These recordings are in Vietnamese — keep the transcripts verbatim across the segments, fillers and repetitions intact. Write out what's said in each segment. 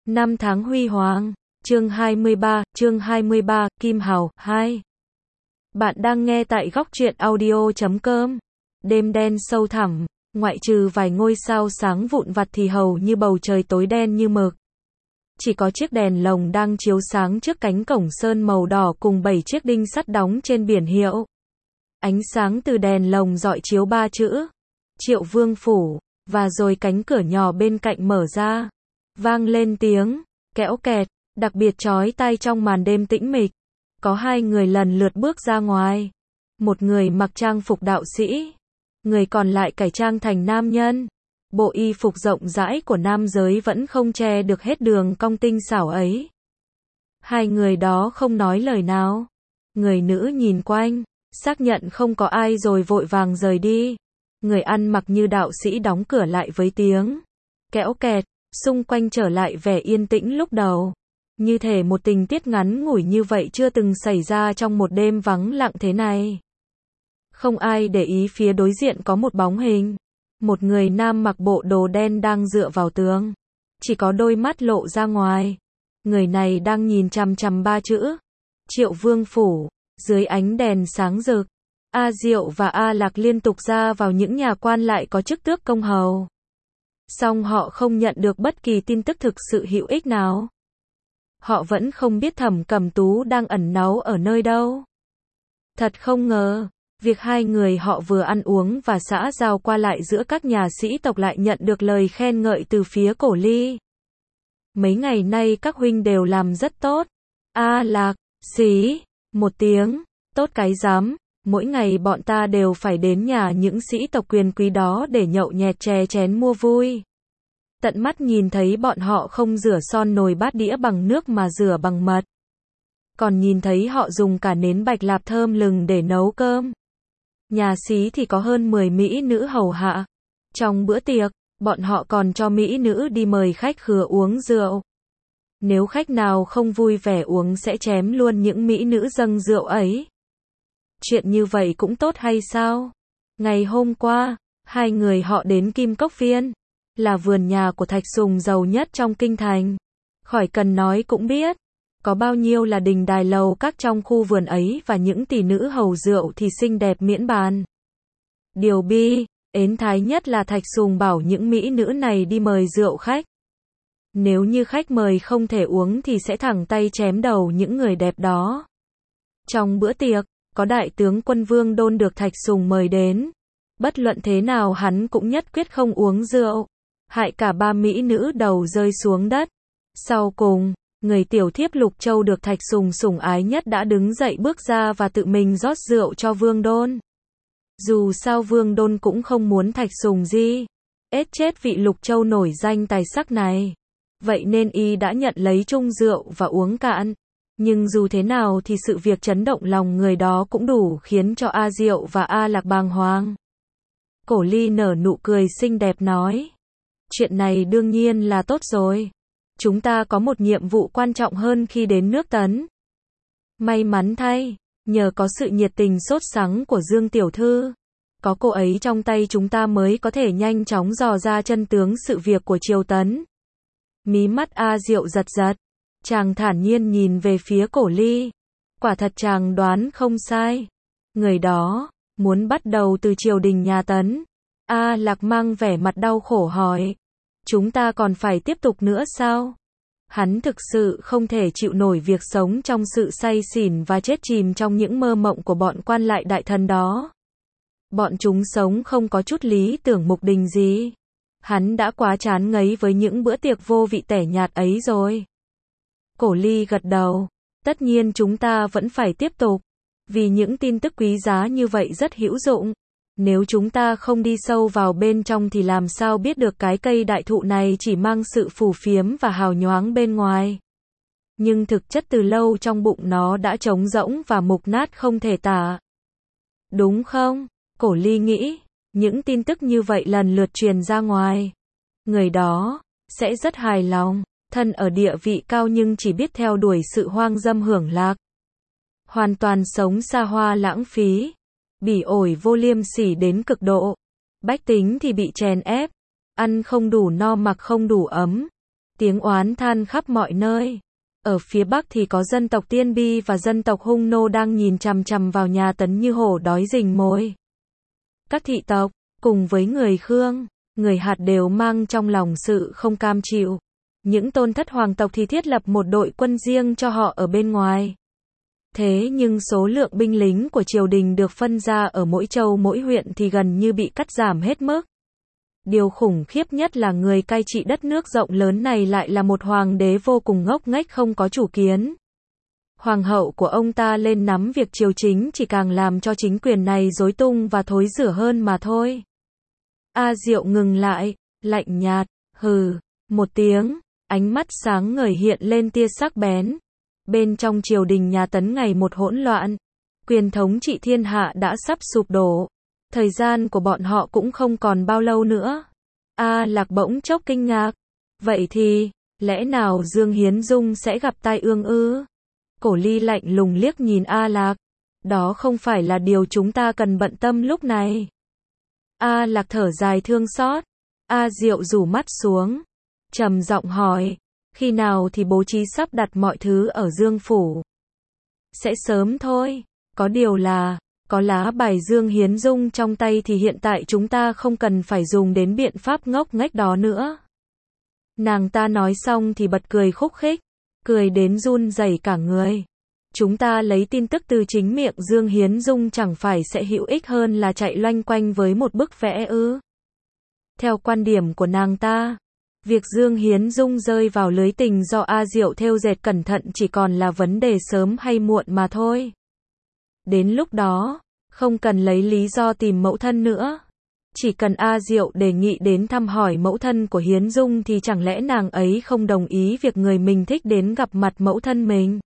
Năm tháng huy hoàng, chương hai mươi ba, chương hai mươi ba, Kim Hào, hai. Bạn đang nghe tại góc truyện audio chấm com. Đêm đen sâu thẳm, ngoại trừ vài ngôi sao sáng vụn vặt thì hầu như bầu trời tối đen như mực. Chỉ có chiếc đèn lồng đang chiếu sáng trước cánh cổng sơn màu đỏ cùng bảy chiếc đinh sắt đóng trên biển hiệu. Ánh sáng từ đèn lồng rọi chiếu ba chữ Triệu Vương Phủ, và rồi cánh cửa nhỏ bên cạnh mở ra. Vang lên tiếng kẽo kẹt, đặc biệt chói tai trong màn đêm tĩnh mịch. Có hai người lần lượt bước ra ngoài. Một người mặc trang phục đạo sĩ, người còn lại cải trang thành nam nhân. Bộ y phục rộng rãi của nam giới vẫn không che được hết đường cong tinh xảo ấy. Hai người đó không nói lời nào. Người nữ nhìn quanh, xác nhận không có ai rồi vội vàng rời đi. Người ăn mặc như đạo sĩ đóng cửa lại với tiếng kẽo kẹt, xung quanh trở lại vẻ yên tĩnh lúc đầu. Như thể một tình tiết ngắn ngủi như vậy chưa từng xảy ra trong một đêm vắng lặng thế này. Không ai để ý phía đối diện có một bóng hình. Một người nam mặc bộ đồ đen đang dựa vào tường. Chỉ có đôi mắt lộ ra ngoài. Người này đang nhìn chằm chằm ba chữ Triệu Vương Phủ. Dưới ánh đèn sáng rực, A Diệu và A Lạc liên tục ra vào những nhà quan lại có chức tước công hầu. Song họ không nhận được bất kỳ tin tức thực sự hữu ích nào. Họ vẫn không biết Thẩm Cẩm Tú đang ẩn náu ở nơi đâu. Thật không ngờ, việc hai người họ vừa ăn uống và xã giao qua lại giữa các nhà sĩ tộc lại nhận được lời khen ngợi từ phía Cổ Ly. Mấy ngày nay các huynh đều làm rất tốt. A Lạc, xí, một tiếng, tốt cái rắm, mỗi ngày bọn ta đều phải đến nhà những sĩ tộc quyền quý đó để nhậu nhẹt chè chén mua vui. Tận mắt nhìn thấy bọn họ không rửa son nồi bát đĩa bằng nước mà rửa bằng mật. Còn nhìn thấy họ dùng cả nến bạch lạp thơm lừng để nấu cơm. Nhà xí thì có hơn mười mỹ nữ hầu hạ. Trong bữa tiệc, bọn họ còn cho mỹ nữ đi mời khách khứa uống rượu. Nếu khách nào không vui vẻ uống sẽ chém luôn những mỹ nữ dâng rượu ấy. Chuyện như vậy cũng tốt hay sao? Ngày hôm qua, hai người họ đến Kim Cốc Viên, là vườn nhà của Thạch Sùng giàu nhất trong kinh thành. Khỏi cần nói cũng biết, có bao nhiêu là đình đài lầu các trong khu vườn ấy và những tỷ nữ hầu rượu thì xinh đẹp miễn bàn. Điều bi, ến thái nhất là Thạch Sùng bảo những mỹ nữ này đi mời rượu khách. Nếu như khách mời không thể uống thì sẽ thẳng tay chém đầu những người đẹp đó. Trong bữa tiệc, có đại tướng quân Vương Đôn được Thạch Sùng mời đến. Bất luận thế nào hắn cũng nhất quyết không uống rượu. Hại cả ba mỹ nữ đầu rơi xuống đất. Sau cùng, người tiểu thiếp Lục Châu được Thạch Sùng sủng ái nhất đã đứng dậy bước ra và tự mình rót rượu cho Vương Đôn. Dù sao Vương Đôn cũng không muốn Thạch Sùng gì ết chết vị Lục Châu nổi danh tài sắc này. Vậy nên y đã nhận lấy chung rượu và uống cạn. Nhưng dù thế nào thì sự việc chấn động lòng người đó cũng đủ khiến cho A Diệu và A Lạc bàng hoàng. Cổ Ly nở nụ cười xinh đẹp nói. Chuyện này đương nhiên là tốt rồi. Chúng ta có một nhiệm vụ quan trọng hơn khi đến nước Tấn. May mắn thay, nhờ có sự nhiệt tình sốt sắng của Dương Tiểu Thư. Có cô ấy trong tay chúng ta mới có thể nhanh chóng dò ra chân tướng sự việc của Triều Tấn. Mí mắt A Diệu giật giật. Chàng thản nhiên nhìn về phía Cổ Ly. Quả thật chàng đoán không sai. Người đó, muốn bắt đầu từ triều đình nhà Tấn. A Lạc mang vẻ mặt đau khổ hỏi. Chúng ta còn phải tiếp tục nữa sao? Hắn thực sự không thể chịu nổi việc sống trong sự say xỉn và chết chìm trong những mơ mộng của bọn quan lại đại thần đó. Bọn chúng sống không có chút lý tưởng mục đích gì. Hắn đã quá chán ngấy với những bữa tiệc vô vị tẻ nhạt ấy rồi. Cổ Ly gật đầu. Tất nhiên chúng ta vẫn phải tiếp tục. Vì những tin tức quý giá như vậy rất hữu dụng. Nếu chúng ta không đi sâu vào bên trong thì làm sao biết được cái cây đại thụ này chỉ mang sự phù phiếm và hào nhoáng bên ngoài. Nhưng thực chất từ lâu trong bụng nó đã trống rỗng và mục nát không thể tả. Đúng không? Cổ Ly nghĩ. Những tin tức như vậy lần lượt truyền ra ngoài. Người đó sẽ rất hài lòng. Thân ở địa vị cao nhưng chỉ biết theo đuổi sự hoang dâm hưởng lạc. Hoàn toàn sống xa hoa lãng phí. Bỉ ổi vô liêm sỉ đến cực độ. Bách tính thì bị chèn ép. Ăn không đủ no mặc không đủ ấm. tiếng oán than khắp mọi nơi. Ở phía Bắc thì có dân tộc Tiên Bi và dân tộc Hung Nô đang nhìn chằm chằm vào nhà Tấn như hổ đói rình mồi. Các thị tộc, cùng với người Khương, người Hạt đều mang trong lòng sự không cam chịu. Những tôn thất hoàng tộc thì thiết lập một đội quân riêng cho họ ở bên ngoài. Thế nhưng số lượng binh lính của triều đình được phân ra ở mỗi châu mỗi huyện thì gần như bị cắt giảm hết mức. Điều khủng khiếp nhất là người cai trị đất nước rộng lớn này lại là một hoàng đế vô cùng ngốc nghếch không có chủ kiến. Hoàng hậu của ông ta lên nắm việc triều chính chỉ càng làm cho chính quyền này rối tung và thối rữa hơn mà thôi. A Diệu ngừng lại, lạnh nhạt, hừ, một tiếng, ánh mắt sáng ngời hiện lên tia sắc bén. Bên trong triều đình nhà Tấn ngày một hỗn loạn, quyền thống trị thiên hạ đã sắp sụp đổ. Thời gian của bọn họ cũng không còn bao lâu nữa. A Lạc bỗng chốc kinh ngạc. Vậy thì, lẽ nào Dương Hiến Dung sẽ gặp tai ương ư? Cổ Ly lạnh lùng liếc nhìn A Lạc. Đó không phải là điều chúng ta cần bận tâm lúc này. A Lạc thở dài thương xót. A Diệu rủ mắt xuống, trầm giọng hỏi, khi nào thì bố trí sắp đặt mọi thứ ở Dương Phủ? Sẽ sớm thôi, có điều là, có lá bài Dương Hiến Dung trong tay thì hiện tại chúng ta không cần phải dùng đến biện pháp ngốc nghếch đó nữa. Nàng ta nói xong thì bật cười khúc khích, cười đến run rẩy cả người. Chúng ta lấy tin tức từ chính miệng Dương Hiến Dung chẳng phải sẽ hữu ích hơn là chạy loanh quanh với một bức vẽ ư? Theo quan điểm của nàng ta, việc Dương Hiến Dung rơi vào lưới tình do A Diệu thêu dệt cẩn thận chỉ còn là vấn đề sớm hay muộn mà thôi. Đến lúc đó, không cần lấy lý do tìm mẫu thân nữa. Chỉ cần A Diệu đề nghị đến thăm hỏi mẫu thân của Hiến Dung thì chẳng lẽ nàng ấy không đồng ý việc người mình thích đến gặp mặt mẫu thân mình?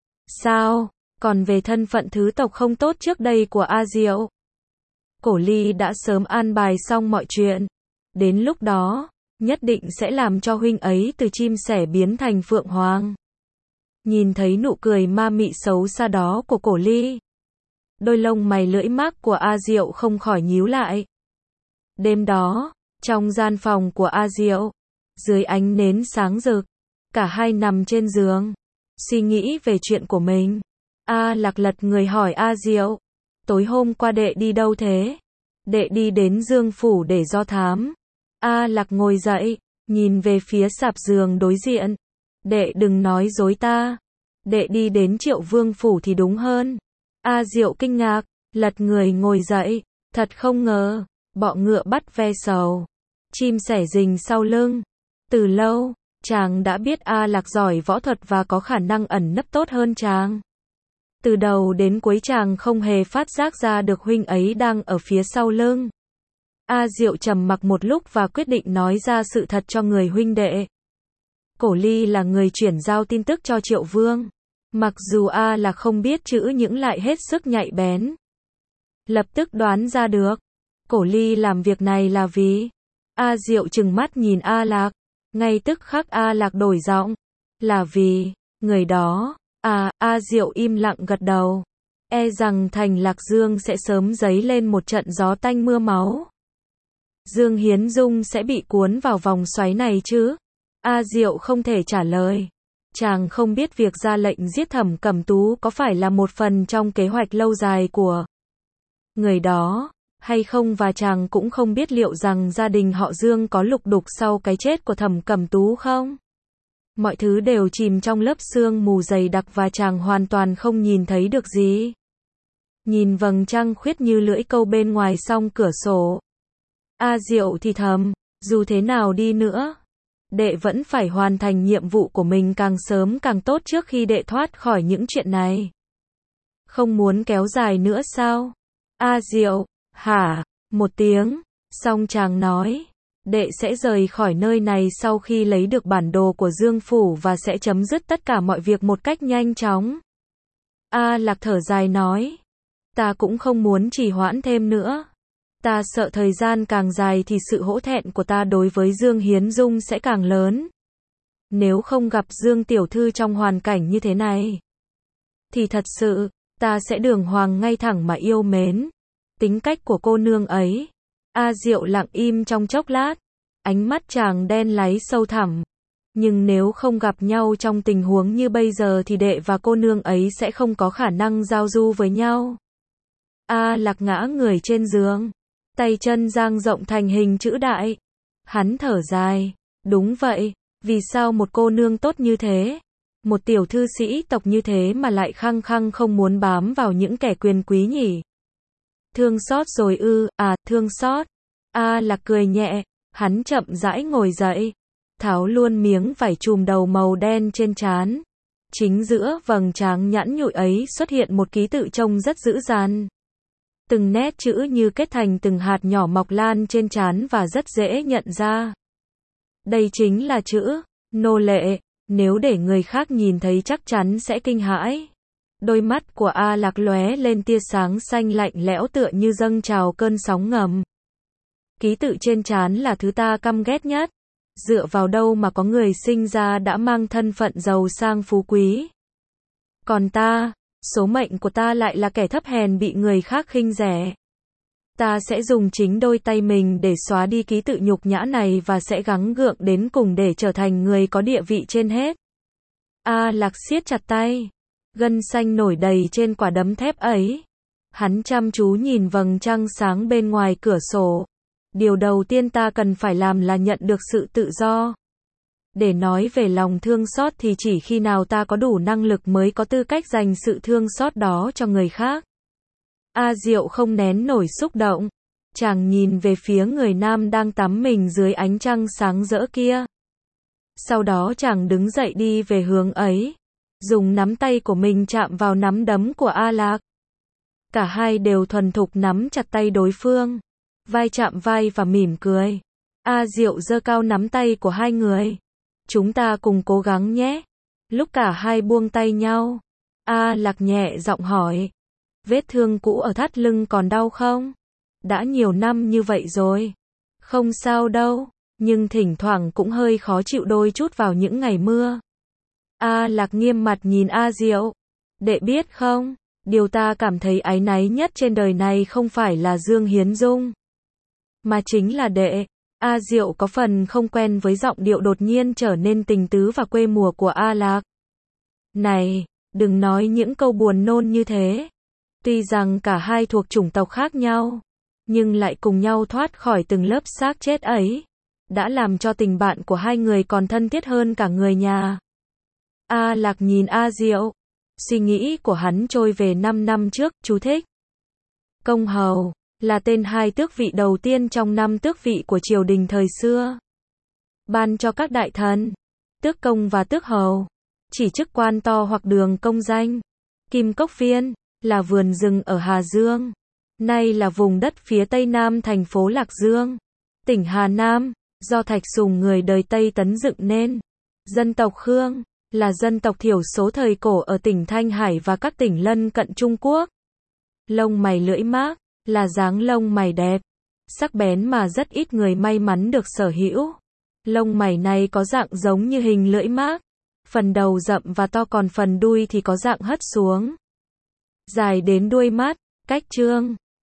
Sao? Còn về thân phận thứ tộc không tốt trước đây của A Diệu, Cổ Ly đã sớm an bài xong mọi chuyện. Đến lúc đó, nhất định sẽ làm cho huynh ấy từ chim sẻ biến thành phượng hoàng. Nhìn thấy nụ cười ma mị xấu xa đó của Cổ Ly, đôi lông mày lưỡi mác của A Diệu không khỏi nhíu lại. Đêm đó, trong gian phòng của A Diệu, dưới ánh nến sáng rực, cả hai nằm trên giường, suy nghĩ về chuyện của mình. A Lạc lật người hỏi A Diệu, tối hôm qua đệ đi đâu thế? Đệ đi đến Dương Phủ để do thám. A Lạc ngồi dậy, nhìn về phía sạp giường đối diện. Đệ đừng nói dối ta. Đệ đi đến Triệu Vương Phủ thì đúng hơn. A Diệu kinh ngạc, lật người ngồi dậy. Thật không ngờ, bọ ngựa bắt ve sầu, chim sẻ rình sau lưng. Từ lâu, chàng đã biết A Lạc giỏi võ thuật và có khả năng ẩn nấp tốt hơn chàng. Từ đầu đến cuối chàng không hề phát giác ra được huynh ấy đang ở phía sau lưng. A Diệu trầm mặc một lúc và quyết định nói ra sự thật cho người huynh đệ. Cổ Ly là người chuyển giao tin tức cho Triệu Vương. Mặc dù A Lạc không biết chữ nhưng lại hết sức nhạy bén. Lập tức đoán ra được. Cổ Ly làm việc này là vì... A Diệu trừng mắt nhìn A Lạc. Ngay tức khắc A Lạc đổi giọng. Là vì... người đó... À, A Diệu im lặng gật đầu. E rằng thành Lạc Dương sẽ sớm dấy lên một trận gió tanh mưa máu. Dương Hiến Dung sẽ bị cuốn vào vòng xoáy này chứ? A Diệu không thể trả lời. Chàng không biết việc ra lệnh giết Thẩm Cẩm Tú có phải là một phần trong kế hoạch lâu dài của người đó, hay không, và chàng cũng không biết liệu rằng gia đình họ Dương có lục đục sau cái chết của Thẩm Cẩm Tú không? Mọi thứ đều chìm trong lớp sương mù dày đặc và chàng hoàn toàn không nhìn thấy được gì. Nhìn vầng trăng khuyết như lưỡi câu bên ngoài song cửa sổ. A Diệu thì thầm, dù thế nào đi nữa, đệ vẫn phải hoàn thành nhiệm vụ của mình càng sớm càng tốt trước khi đệ thoát khỏi những chuyện này. Không muốn kéo dài nữa sao? A Diệu, hả? Một tiếng, xong chàng nói. Đệ sẽ rời khỏi nơi này sau khi lấy được bản đồ của Dương Phủ và sẽ chấm dứt tất cả mọi việc một cách nhanh chóng. A Lạc thở dài nói. Ta cũng không muốn trì hoãn thêm nữa. Ta sợ thời gian càng dài thì sự hổ thẹn của ta đối với Dương Hiến Dung sẽ càng lớn. Nếu không gặp Dương Tiểu Thư trong hoàn cảnh như thế này, thì thật sự, ta sẽ đường hoàng ngay thẳng mà yêu mến. Tính cách của cô nương ấy. A Diệu lặng im trong chốc lát. Ánh mắt chàng đen láy sâu thẳm. Nhưng nếu không gặp nhau trong tình huống như bây giờ thì đệ và cô nương ấy sẽ không có khả năng giao du với nhau. A Lạc ngã người trên giường, tay chân dang rộng thành hình chữ đại. Hắn thở dài, đúng vậy, vì sao một cô nương tốt như thế, một tiểu thư sĩ tộc như thế mà lại khăng khăng không muốn bám vào những kẻ quyền quý nhỉ? Thương xót rồi ư? À, thương xót. A Lạc cười nhẹ, hắn chậm rãi ngồi dậy, tháo luôn miếng vải trùm đầu màu đen trên trán. Chính giữa vầng trán nhẵn nhụi ấy xuất hiện một ký tự trông rất dữ dằn. Từng nét chữ như kết thành từng hạt nhỏ mọc lan trên trán và rất dễ nhận ra. Đây chính là chữ nô lệ, nếu để người khác nhìn thấy chắc chắn sẽ kinh hãi. Đôi mắt của A Lạc lóe lên tia sáng xanh lạnh lẽo tựa như dâng trào cơn sóng ngầm. Ký tự trên trán là thứ ta căm ghét nhất. Dựa vào đâu mà có người sinh ra đã mang thân phận giàu sang phú quý. Còn ta, số mệnh của ta lại là kẻ thấp hèn bị người khác khinh rẻ. Ta sẽ dùng chính đôi tay mình để xóa đi ký tự nhục nhã này và sẽ gắng gượng đến cùng để trở thành người có địa vị trên hết. A Lạc siết chặt tay, gân xanh nổi đầy trên quả đấm thép ấy. Hắn chăm chú nhìn vầng trăng sáng bên ngoài cửa sổ. Điều đầu tiên ta cần phải làm là nhận được sự tự do. Để nói về lòng thương xót thì chỉ khi nào ta có đủ năng lực mới có tư cách dành sự thương xót đó cho người khác. A Diệu không nén nổi xúc động. Chàng nhìn về phía người nam đang tắm mình dưới ánh trăng sáng rỡ kia. Sau đó chàng đứng dậy đi về hướng ấy, dùng nắm tay của mình chạm vào nắm đấm của A Lạc. Cả hai đều thuần thục nắm chặt tay đối phương, vai chạm vai và mỉm cười. A Diệu giơ cao nắm tay của hai người. Chúng ta cùng cố gắng nhé. Lúc cả hai buông tay nhau, A Lạc nhẹ giọng hỏi. Vết thương cũ ở thắt lưng còn đau không? Đã nhiều năm như vậy rồi. Không sao đâu, nhưng thỉnh thoảng cũng hơi khó chịu đôi chút vào những ngày mưa. A Lạc nghiêm mặt nhìn A Diệu. Đệ biết không, điều ta cảm thấy áy náy nhất trên đời này không phải là Dương Hiến Dung, mà chính là đệ. A Diệu có phần không quen với giọng điệu đột nhiên trở nên tình tứ và quê mùa của A Lạc. Này, đừng nói những câu buồn nôn như thế. Tuy rằng cả hai thuộc chủng tộc khác nhau, nhưng lại cùng nhau thoát khỏi từng lớp xác chết ấy, đã làm cho tình bạn của hai người còn thân thiết hơn cả người nhà. A Lạc nhìn A Diệu, suy nghĩ của hắn trôi về năm năm trước. Chú thích: Công hầu là tên hai tước vị đầu tiên trong năm tước vị của triều đình thời xưa, ban cho các đại thần, tước công và tước hầu, chỉ chức quan to hoặc đường công danh. Kim Cốc Viên là vườn rừng ở Hà Dương, nay là vùng đất phía tây nam thành phố Lạc Dương, tỉnh Hà Nam, do Thạch Sùng người đời Tây Tấn dựng nên. Dân tộc Khương là dân tộc thiểu số thời cổ ở tỉnh Thanh Hải và các tỉnh lân cận Trung Quốc. Lông mày lưỡi mác là dáng lông mày đẹp, sắc bén mà rất ít người may mắn được sở hữu. Lông mày này có dạng giống như hình lưỡi mác, phần đầu rậm và to, còn phần đuôi thì có dạng hất xuống, dài đến đuôi mắt, cách trương.